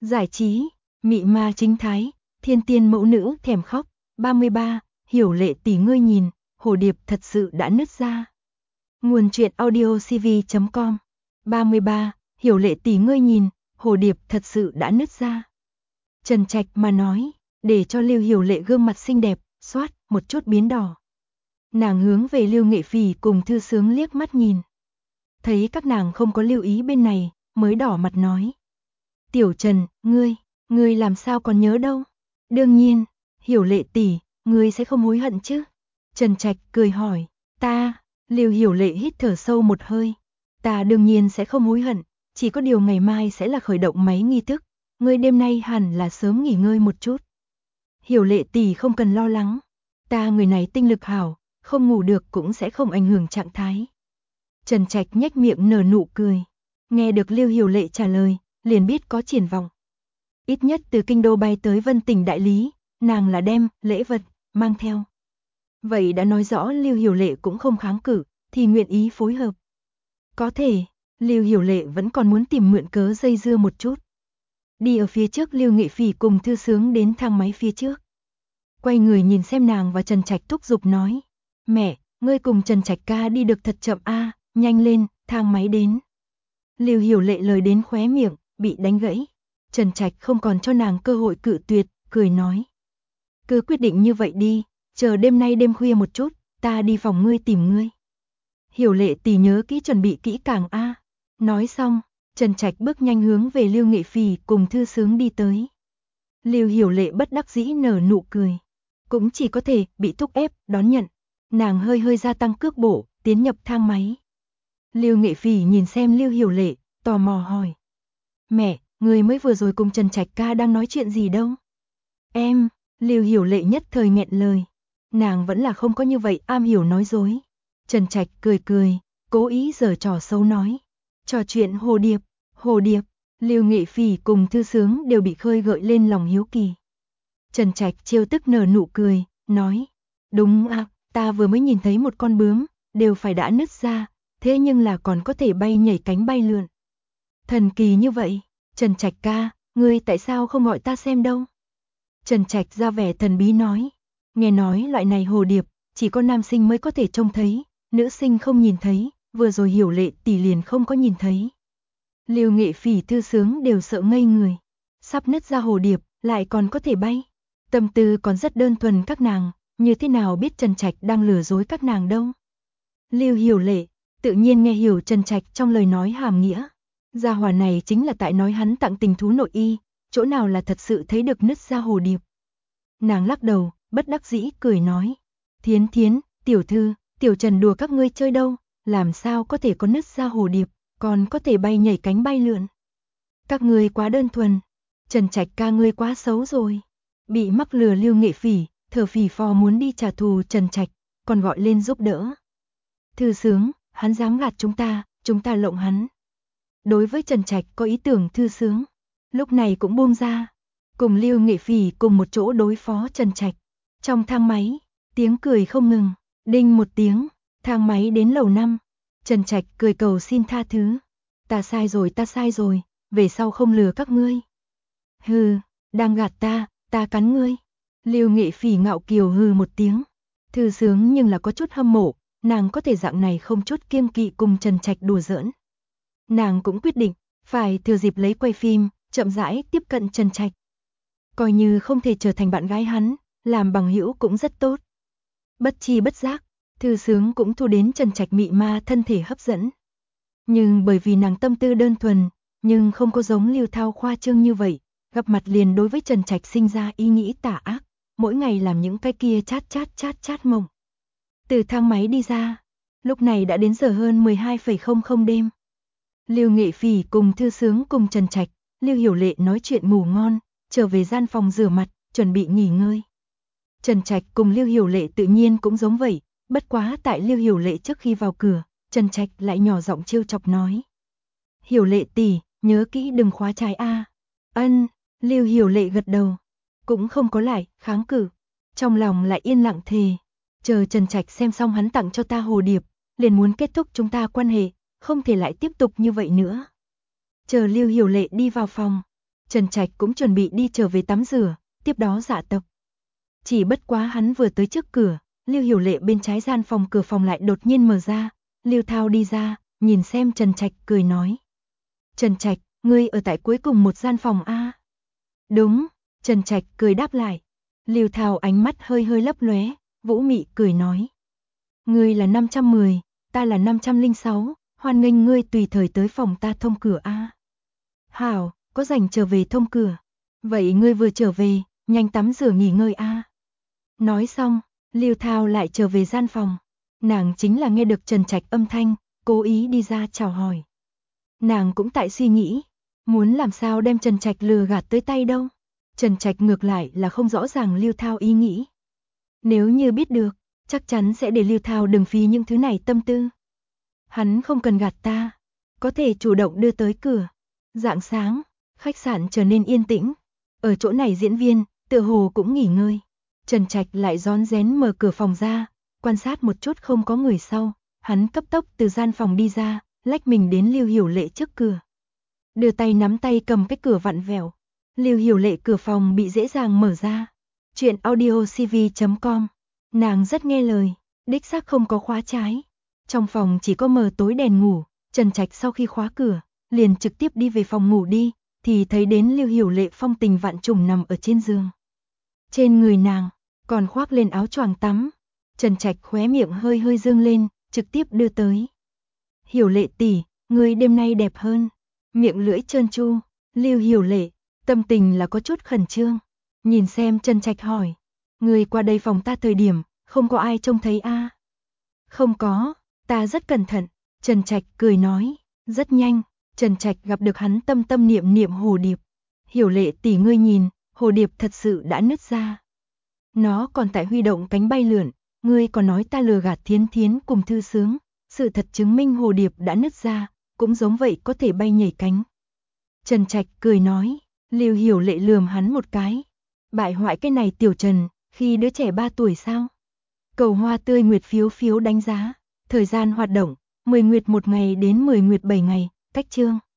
giải trí, mị ma chính thái, thiên tiên mẫu nữ thèm khóc. 33. Hiểu Lệ tỷ ngươi nhìn, hồ điệp thật sự đã nứt ra. Nguồn truyện audio cv.com. 33. Hiểu Lệ tỷ ngươi nhìn, hồ điệp thật sự đã nứt ra. Trần Trạch mà nói, để cho Lưu Hiểu Lệ gương mặt xinh đẹp, xoát, một chút biến đỏ. Nàng hướng về Lưu Nghệ Phỉ cùng Thư Sướng liếc mắt nhìn. Thấy các nàng không có lưu ý bên này, mới đỏ mặt nói. Tiểu Trần, ngươi làm sao còn nhớ đâu? Đương nhiên, Hiểu Lệ tỷ, ngươi sẽ không hối hận chứ? Trần Trạch cười hỏi, ta, Lưu Hiểu Lệ hít thở sâu một hơi. Ta đương nhiên sẽ không hối hận, chỉ có điều ngày mai sẽ là khởi động máy nghi thức, ngươi đêm nay hẳn là sớm nghỉ ngơi một chút. Hiểu Lệ tỷ không cần lo lắng, ta người này tinh lực hảo, không ngủ được cũng sẽ không ảnh hưởng trạng thái. Trần Trạch nhếch miệng nở nụ cười, nghe được Lưu Hiểu Lệ trả lời, liền biết có triển vọng. Ít nhất từ kinh đô bay tới Vân Tỉnh đại lý, nàng là đem lễ vật mang theo. Vậy đã nói rõ Lưu Hiểu Lệ cũng không kháng cự, thì nguyện ý phối hợp. Có thể, Lưu Hiểu Lệ vẫn còn muốn tìm mượn cớ dây dưa một chút. Đi ở phía trước Lưu Nghệ Phỉ cùng Thư Sướng đến thang máy phía trước. Quay người nhìn xem nàng và Trần Trạch thúc giục nói. Mẹ, ngươi cùng Trần Trạch ca đi được thật chậm a, nhanh lên, thang máy đến. Lưu Hiểu Lệ lời đến khóe miệng, bị đánh gãy. Trần Trạch không còn cho nàng cơ hội cự tuyệt, cười nói. Cứ quyết định như vậy đi, chờ đêm nay đêm khuya một chút, ta đi phòng ngươi tìm ngươi. Hiểu Lệ tỷ nhớ kỹ chuẩn bị kỹ càng a. Nói xong, Trần Trạch bước nhanh hướng về Lưu Nghệ Phỉ cùng Thư Sướng đi tới. Lưu Hiểu Lệ bất đắc dĩ nở nụ cười, cũng chỉ có thể bị thúc ép đón nhận. Nàng hơi gia tăng cước bộ, tiến nhập thang máy. Lưu Nghệ Phỉ nhìn xem Lưu Hiểu Lệ, tò mò hỏi. Mẹ, người mới vừa rồi cùng Trần Trạch ca đang nói chuyện gì đâu? Em, Lưu Hiểu Lệ nhất thời nghẹn lời. Nàng vẫn là không có như vậy am hiểu nói dối. Trần Trạch cười, cố ý giở trò xấu nói. Trò chuyện hồ điệp, Lưu Nghệ Phỉ cùng Thư Sướng đều bị khơi gợi lên lòng hiếu kỳ. Trần Trạch trêu tức nở nụ cười, nói. Đúng à, ta vừa mới nhìn thấy một con bướm, đều phải đã nứt ra, thế nhưng là còn có thể bay nhảy cánh bay lượn. Thần kỳ như vậy, Trần Trạch ca, ngươi tại sao không gọi ta xem đâu? Trần Trạch ra vẻ thần bí nói. Nghe nói loại này hồ điệp, chỉ có nam sinh mới có thể trông thấy, nữ sinh không nhìn thấy, vừa rồi Hiểu Lệ tỷ liền không có nhìn thấy. Lưu Nghệ Phỉ Thư Sướng đều sợ ngây người. Sắp nứt ra hồ điệp, lại còn có thể bay. Tâm tư còn rất đơn thuần các nàng, như thế nào biết Trần Trạch đang lừa dối các nàng đâu. Lưu Hiểu Lệ, tự nhiên nghe hiểu Trần Trạch trong lời nói hàm nghĩa. Gia hỏa này chính là tại nói hắn tặng tình thú nội y, chỗ nào là thật sự thấy được nứt ra hồ điệp. Nàng lắc đầu, bất đắc dĩ cười nói. Thiến, tiểu thư, tiểu Trần đùa các ngươi chơi đâu, làm sao có thể có nứt ra hồ điệp, còn có thể bay nhảy cánh bay lượn. Các ngươi quá đơn thuần, Trần Trạch ca ngươi quá xấu rồi. Bị mắc lừa Lưu Nghệ Phỉ, thở phì phò muốn đi trả thù Trần Trạch, còn gọi lên giúp đỡ. Thư Sướng, hắn dám gạt chúng ta lộng hắn. Đối với Trần Trạch có ý tưởng Thư Sướng, lúc này cũng buông ra, cùng Lưu Nghệ Phỉ cùng một chỗ đối phó Trần Trạch. Trong thang máy, tiếng cười không ngừng, đinh một tiếng, thang máy đến lầu 5. Trần Trạch cười cầu xin tha thứ. Ta sai rồi, về sau không lừa các ngươi. Hừ, đang gạt ta cắn ngươi. Lưu Nghệ Phỉ ngạo kiều hừ một tiếng. Thư Sướng nhưng là có chút hâm mộ, nàng có thể dạng này không chút kiêng kỵ cùng Trần Trạch đùa giỡn. Nàng cũng quyết định, phải thừa dịp lấy quay phim, chậm rãi tiếp cận Trần Trạch. Coi như không thể trở thành bạn gái hắn, làm bằng hữu cũng rất tốt. Bất chi bất giác, Thư Sướng cũng thu đến Trần Trạch mị ma thân thể hấp dẫn. Nhưng bởi vì nàng tâm tư đơn thuần, nhưng không có giống Lưu Thao khoa trương như vậy, gặp mặt liền đối với Trần Trạch sinh ra ý nghĩ tà ác, mỗi ngày làm những cái kia chát mộng. Từ thang máy đi ra, lúc này đã đến giờ hơn 12:00 đêm. Lưu Nghệ Phỉ cùng Thư Sướng cùng Trần Trạch, Lưu Hiểu Lệ nói chuyện ngủ ngon, trở về gian phòng rửa mặt, chuẩn bị nghỉ ngơi. Trần Trạch cùng Lưu Hiểu Lệ tự nhiên cũng giống vậy, bất quá tại Lưu Hiểu Lệ trước khi vào cửa, Trần Trạch lại nhỏ giọng trêu chọc nói. Hiểu Lệ tỷ, nhớ kỹ đừng khóa trái a. Ân, Lưu Hiểu Lệ gật đầu, cũng không có lại kháng cự, trong lòng lại yên lặng thề, chờ Trần Trạch xem xong hắn tặng cho ta hồ điệp, liền muốn kết thúc chúng ta quan hệ, không thể lại tiếp tục như vậy nữa. Chờ Lưu Hiểu Lệ đi vào phòng, Trần Trạch cũng chuẩn bị đi trở về tắm rửa, tiếp đó dạ tập. Chỉ bất quá hắn vừa tới trước cửa, Lưu Hiểu Lệ bên trái gian phòng cửa phòng lại đột nhiên mở ra, Lưu Thao đi ra, nhìn xem Trần Trạch cười nói. Trần Trạch, ngươi ở tại cuối cùng một gian phòng a? Đúng, Trần Trạch cười đáp lại. Lưu Thao ánh mắt hơi hơi lấp lóe, vũ mị cười nói. Ngươi là 510, ta là 506, hoan nghênh ngươi tùy thời tới phòng ta thông cửa a. Hảo, có rảnh trở về thông cửa. Vậy ngươi vừa trở về, nhanh tắm rửa nghỉ ngơi a. Nói xong, Lưu Thao lại trở về gian phòng. Nàng chính là nghe được Trần Trạch âm thanh, cố ý đi ra chào hỏi. Nàng cũng tại suy nghĩ, muốn làm sao đem Trần Trạch lừa gạt tới tay đâu. Trần Trạch ngược lại là không rõ ràng Lưu Thao ý nghĩ. Nếu như biết được, chắc chắn sẽ để Lưu Thao đừng phí những thứ này tâm tư. Hắn không cần gạt ta, có thể chủ động đưa tới cửa. Rạng sáng, khách sạn trở nên yên tĩnh. Ở chỗ này diễn viên, tựa hồ cũng nghỉ ngơi. Trần Trạch lại rón rén mở cửa phòng ra, quan sát một chút không có người sau. Hắn cấp tốc từ gian phòng đi ra, lách mình đến Lưu Hiểu Lệ trước cửa. Đưa tay nắm tay cầm cái cửa vặn vẹo. Lưu Hiểu Lệ cửa phòng bị dễ dàng mở ra. Chuyện audiocv.com. Nàng rất nghe lời, đích xác không có khóa trái. Trong phòng chỉ có mờ tối đèn ngủ. Trần Trạch sau khi khóa cửa, liền trực tiếp đi về phòng ngủ đi, thì thấy đến Lưu Hiểu Lệ phong tình vạn trùng nằm ở trên giường. Trên người nàng còn khoác lên áo choàng tắm. Trần Trạch khóe miệng hơi hơi dương lên, trực tiếp đưa tới. Hiểu Lệ tỷ, ngươi đêm nay đẹp hơn. Miệng lưỡi trơn tru. Lưu Hiểu Lệ, tâm tình là có chút khẩn trương. Nhìn xem Trần Trạch hỏi, ngươi qua đây phòng ta thời điểm, không có ai trông thấy a? Không có, ta rất cẩn thận. Trần Trạch cười nói. Rất nhanh, Trần Trạch gặp được hắn tâm tâm niệm niệm hồ điệp. Hiểu Lệ tỷ ngươi nhìn, hồ điệp thật sự đã nứt ra. Nó còn tại huy động cánh bay lượn, ngươi còn nói ta lừa gạt Thiến Thiến cùng Thư Sướng. Sự thật chứng minh hồ điệp đã nứt ra, cũng giống vậy có thể bay nhảy cánh. Trần Trạch cười nói. Lưu Hiểu Lệ lườm hắn một cái. Bại hoại cái này tiểu Trần, khi đứa trẻ 3 tuổi sao? Cầu hoa tươi nguyệt phiếu phiếu đánh giá. Thời gian hoạt động, 10 nguyệt 1 ngày đến 10 nguyệt 7 ngày, cách chương.